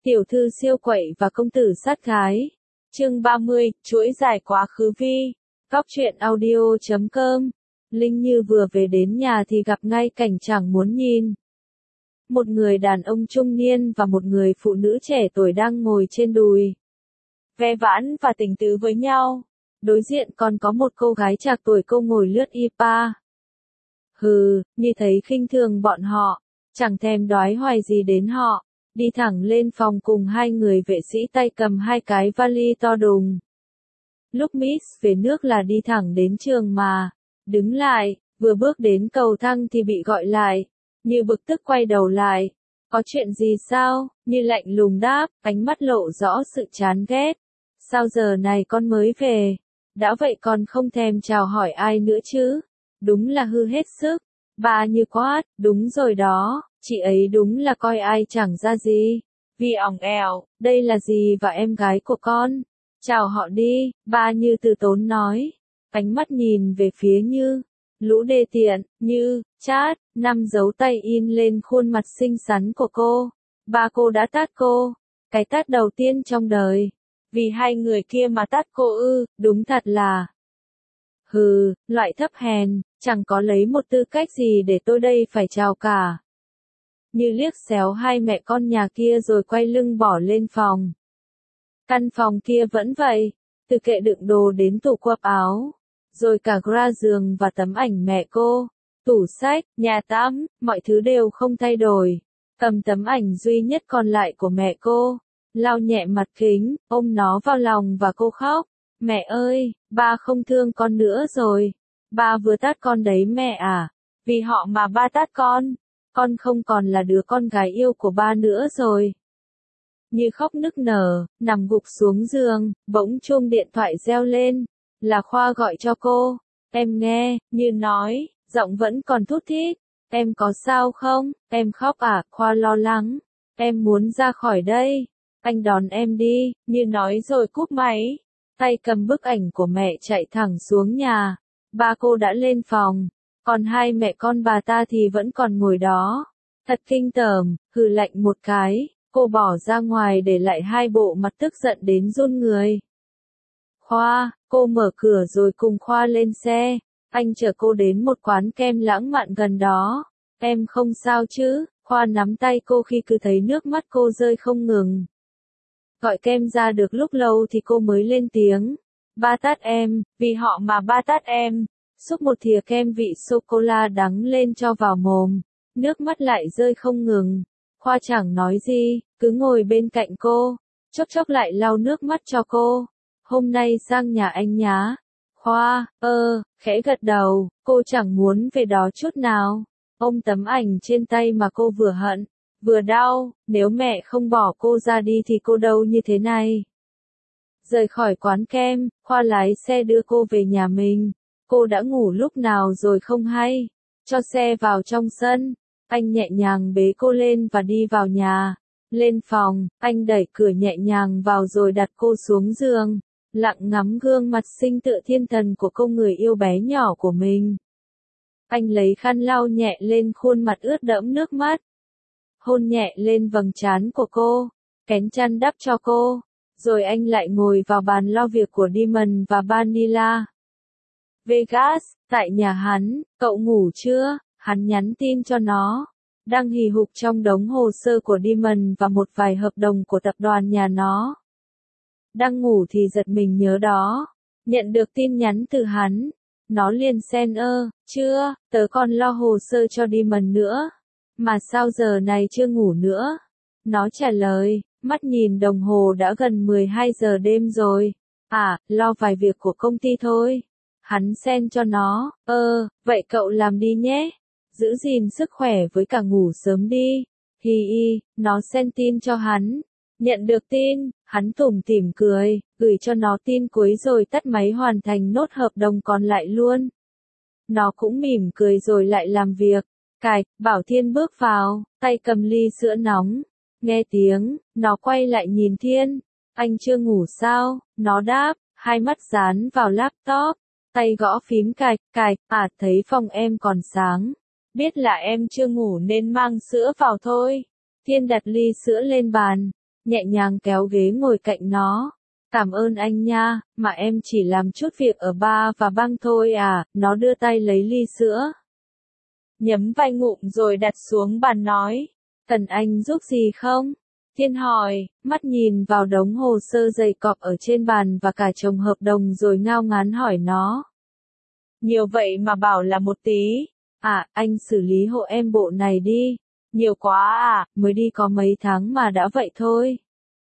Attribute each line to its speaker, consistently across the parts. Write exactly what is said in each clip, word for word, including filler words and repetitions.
Speaker 1: Tiểu thư siêu quậy và công tử sát gái. Chương ba mươi, chuỗi dài quá khứ vi. Góc truyện audio chấm com. Linh Như vừa về đến nhà thì gặp ngay cảnh chẳng muốn nhìn. Một người đàn ông trung niên và một người phụ nữ trẻ tuổi đang ngồi trên đùi, ve vãn và tình tứ với nhau. Đối diện còn có một cô gái trạc tuổi cô ngồi lướt iPad. Hừ, như thấy khinh thường bọn họ, chẳng thèm đoái hoài gì đến họ, đi thẳng lên phòng cùng hai người vệ sĩ tay cầm hai cái vali to đùng. Lúc Miss về nước là đi thẳng đến trường mà, đứng lại, vừa bước đến cầu thang thì bị gọi lại, Như bực tức quay đầu lại. Có chuyện gì sao? Như lạnh lùng đáp, ánh mắt lộ rõ sự chán ghét. Sao giờ này con mới về? Đã vậy còn không thèm chào hỏi ai nữa chứ? Đúng là hư hết sức. Bà Như quát, đúng rồi đó, chị ấy đúng là coi ai chẳng ra gì. Vì ỏng ẻo, đây là gì và em gái của con? Chào họ đi, bà Như từ tốn nói. Ánh mắt nhìn về phía Như. Lũ đê tiện, Như, chát, năm dấu tay in lên khuôn mặt xinh xắn của cô. Ba cô đã tát cô. Cái tát đầu tiên trong đời. Vì hai người kia mà tát cô ư, đúng thật là. Hừ, loại thấp hèn, chẳng có lấy một tư cách gì để tôi đây phải chào cả. Như liếc xéo hai mẹ con nhà kia rồi quay lưng bỏ lên phòng. Căn phòng kia vẫn vậy, từ kệ đựng đồ đến tủ quần áo, rồi cả gra giường và tấm ảnh mẹ cô, tủ sách, nhà tắm, mọi thứ đều không thay đổi. Cầm tấm ảnh duy nhất còn lại của mẹ cô, lau nhẹ mặt kính, ôm nó vào lòng và cô khóc. Mẹ ơi, ba không thương con nữa rồi. Ba vừa tát con đấy mẹ à. Vì họ mà ba tát con. Con không còn là đứa con gái yêu của ba nữa rồi. Như khóc nức nở, nằm gục xuống giường, bỗng chuông điện thoại reo lên. Là Khoa gọi cho cô. Em nghe, Như nói, giọng vẫn còn thút thít. Em có sao không? Em khóc à? Khoa lo lắng. Em muốn ra khỏi đây. Anh đón em đi, Như nói rồi cúp máy. Tay cầm bức ảnh của mẹ chạy thẳng xuống nhà. Ba cô đã lên phòng, còn hai mẹ con bà ta thì vẫn còn ngồi đó. Thật kinh tởm, hừ lạnh một cái, cô bỏ ra ngoài để lại hai bộ mặt tức giận đến run người. Khoa, cô mở cửa rồi cùng Khoa lên xe. Anh chở cô đến một quán kem lãng mạn gần đó. Em không sao chứ? Khoa nắm tay cô khi cứ thấy nước mắt cô rơi không ngừng. Gọi kem ra được lúc lâu thì cô mới lên tiếng. Ba tát em, vì họ mà ba tát em. Xúc một thìa kem vị sô-cô-la đắng lên cho vào mồm. Nước mắt lại rơi không ngừng. Khoa chẳng nói gì, cứ ngồi bên cạnh cô. Chốc chốc lại lau nước mắt cho cô. Hôm nay sang nhà anh nhá. Khoa, ơ, khẽ gật đầu, cô chẳng muốn về đó chút nào. Ôm tấm ảnh trên tay mà cô vừa hận, vừa đau, nếu mẹ không bỏ cô ra đi thì cô đâu như thế này. Rời khỏi quán kem, Khoa lái xe đưa cô về nhà mình. Cô đã ngủ lúc nào rồi không hay. Cho xe vào trong sân, anh nhẹ nhàng bế cô lên và đi vào nhà. Lên phòng, anh đẩy cửa nhẹ nhàng vào rồi đặt cô xuống giường, lặng ngắm gương mặt xinh tựa thiên thần của cô người yêu bé nhỏ của mình. Anh lấy khăn lau nhẹ lên khuôn mặt ướt đẫm nước mắt. Hôn nhẹ lên vầng trán của cô, kén chăn đắp cho cô, rồi anh lại ngồi vào bàn lo việc của Demon và Vanilla. Vegas, tại nhà hắn, cậu ngủ chưa? Hắn nhắn tin cho nó. Đang hì hục trong đống hồ sơ của Demon và một vài hợp đồng của tập đoàn nhà nó. Đang ngủ thì giật mình nhớ đó. Nhận được tin nhắn từ hắn. Nó liền xen ơ, chưa, tớ còn lo hồ sơ cho Demon nữa. Mà sao giờ này chưa ngủ nữa? Nó trả lời, mắt nhìn đồng hồ đã gần mười hai giờ đêm rồi. À, lo vài việc của công ty thôi. Hắn xen cho nó, ơ, vậy cậu làm đi nhé. Giữ gìn sức khỏe với cả ngủ sớm đi. Hi hi, nó xen tin cho hắn. Nhận được tin, hắn tủm tỉm cười, gửi cho nó tin cuối rồi tắt máy hoàn thành nốt hợp đồng còn lại luôn. Nó cũng mỉm cười rồi lại làm việc. Cạch, Bảo Thiên bước vào, tay cầm ly sữa nóng. Nghe tiếng, nó quay lại nhìn Thiên. Anh chưa ngủ sao? Nó đáp, hai mắt dán vào laptop. Tay gõ phím cạch, cạch, à thấy phòng em còn sáng. Biết là em chưa ngủ nên mang sữa vào thôi. Thiên đặt ly sữa lên bàn. nhẹ nhàng kéo ghế ngồi cạnh nó. Cảm ơn anh nha, mà em chỉ làm chút việc ở bar và băng thôi à, nó đưa tay lấy ly sữa. Nhấm vài ngụm rồi đặt xuống bàn nói, cần anh giúp gì không? Thiên hỏi, mắt nhìn vào đống hồ sơ dày cọp ở trên bàn và cả chồng hợp đồng rồi ngao ngán hỏi nó. Nhiều vậy mà bảo là một tí. À, anh xử lý hộ em bộ này đi. Nhiều quá à, mới đi có mấy tháng mà đã vậy thôi.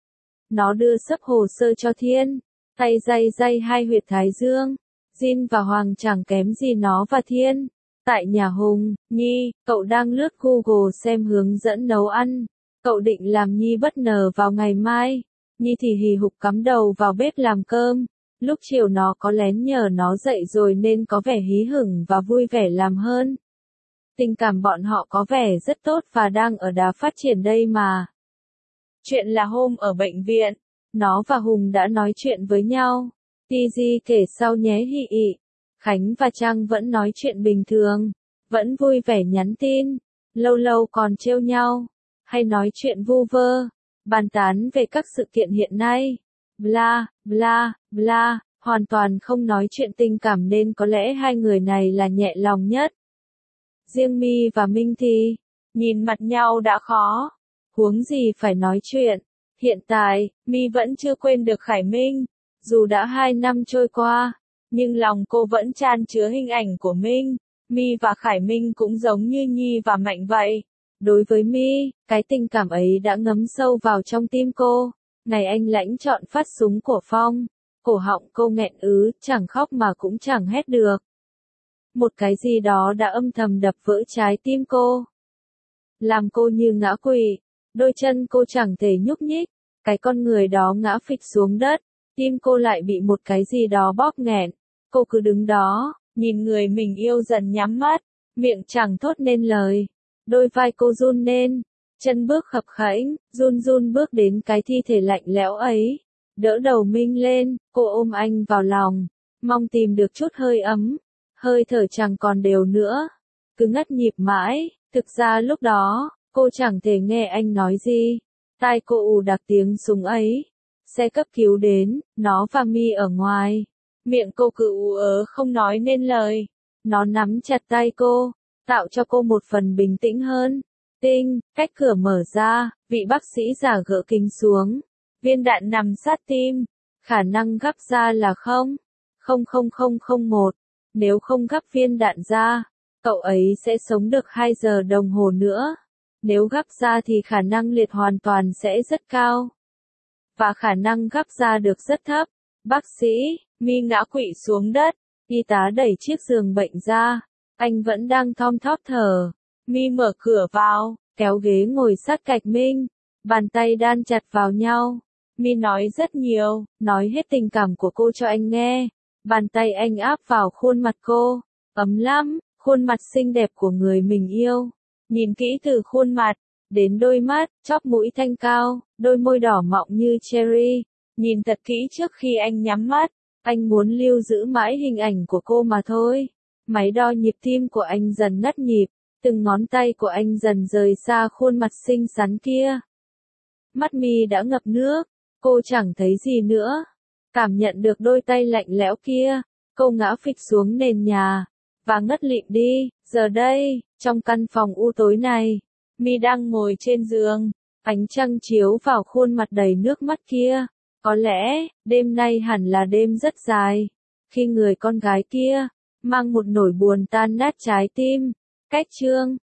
Speaker 1: Nó đưa sấp hồ sơ cho Thiên, tay day day hai huyệt thái dương. Jin và Hoàng chẳng kém gì nó và Thiên. Tại nhà Hùng, Nhi, cậu đang lướt Google xem hướng dẫn nấu ăn. Cậu định làm Nhi bất ngờ vào ngày mai. Nhi thì hì hục cắm đầu vào bếp làm cơm. Lúc chiều nó có lén nhờ nó dậy rồi nên có vẻ hí hửng và vui vẻ làm hơn. Tình cảm bọn họ có vẻ rất tốt và đang ở đà phát triển đây mà. Chuyện là hôm ở bệnh viện, nó và Hùng đã nói chuyện với nhau. Tiji kể sau nhé hị ị. Khánh và Trang vẫn nói chuyện bình thường, vẫn vui vẻ nhắn tin, lâu lâu còn trêu nhau, hay nói chuyện vu vơ, bàn tán về các sự kiện hiện nay. Bla, bla, bla, hoàn toàn không nói chuyện tình cảm nên có lẽ hai người này là nhẹ lòng nhất. Riêng My và Minh thì, nhìn mặt nhau đã khó, huống gì phải nói chuyện. Hiện tại, My vẫn chưa quên được Khải Minh, dù đã hai năm trôi qua, nhưng lòng cô vẫn chan chứa hình ảnh của Minh. My và Khải Minh cũng giống như Nhi và Mạnh vậy. Đối với My, cái tình cảm ấy đã ngấm sâu vào trong tim cô. Ngày anh lãnh chọn phát súng của Phong, cổ họng cô nghẹn ứ, chẳng khóc mà cũng chẳng hét được. Một cái gì đó đã âm thầm đập vỡ trái tim cô, làm cô như ngã quỵ, đôi chân cô chẳng thể nhúc nhích, cái con người đó ngã phịch xuống đất, tim cô lại bị một cái gì đó bóp nghẹn. Cô cứ đứng đó, nhìn người mình yêu dần nhắm mắt, miệng chẳng thốt nên lời, đôi vai cô run lên, chân bước khập khẽnh, run run bước đến cái thi thể lạnh lẽo ấy, đỡ đầu Minh lên, cô ôm anh vào lòng, mong tìm được chút hơi ấm, hơi thở chẳng còn đều nữa, cứ ngắt nhịp mãi. Thực ra lúc đó, cô chẳng thể nghe anh nói gì, tai cô ù đặc tiếng súng ấy. Xe cấp cứu đến, nó và My ở ngoài, miệng cô cứ ú ớ không nói nên lời. Nó nắm chặt tay cô, tạo cho cô một phần bình tĩnh hơn. Tinh, cách cửa mở ra, vị bác sĩ già gỡ kính xuống. Viên đạn nằm sát tim, khả năng gắp ra là không, không không không không một. Nếu không gắp viên đạn ra, cậu ấy sẽ sống được hai giờ đồng hồ nữa. Nếu gắp ra thì khả năng liệt hoàn toàn sẽ rất cao. Và khả năng gắp ra được rất thấp. Bác sĩ, My ngã quỵ xuống đất. Y tá đẩy chiếc giường bệnh ra. Anh vẫn đang thom thóp thở. My mở cửa vào, kéo ghế ngồi sát cạnh Minh. Bàn tay đan chặt vào nhau. My nói rất nhiều, nói hết tình cảm của cô cho anh nghe. Bàn tay anh áp vào khuôn mặt cô. Ấm lắm, khuôn mặt xinh đẹp của người mình yêu. Nhìn kỹ từ khuôn mặt, đến đôi mắt, chóp mũi thanh cao, đôi môi đỏ mọng như cherry. Nhìn thật kỹ trước khi anh nhắm mắt. Anh muốn lưu giữ mãi hình ảnh của cô mà thôi. Máy đo nhịp tim của anh dần ngắt nhịp. Từng ngón tay của anh dần rời xa khuôn mặt xinh xắn kia. Mắt My đã ngập nước. Cô chẳng thấy gì nữa. Cảm nhận được đôi tay lạnh lẽo kia. Cô ngã phịch xuống nền nhà. Và ngất lịm đi. Giờ đây, trong căn phòng u tối này, My đang ngồi trên giường. Ánh trăng chiếu vào khuôn mặt đầy nước mắt kia. Có lẽ, đêm nay hẳn là đêm rất dài. Khi người con gái kia, mang một nỗi buồn tan nát trái tim. Cách chương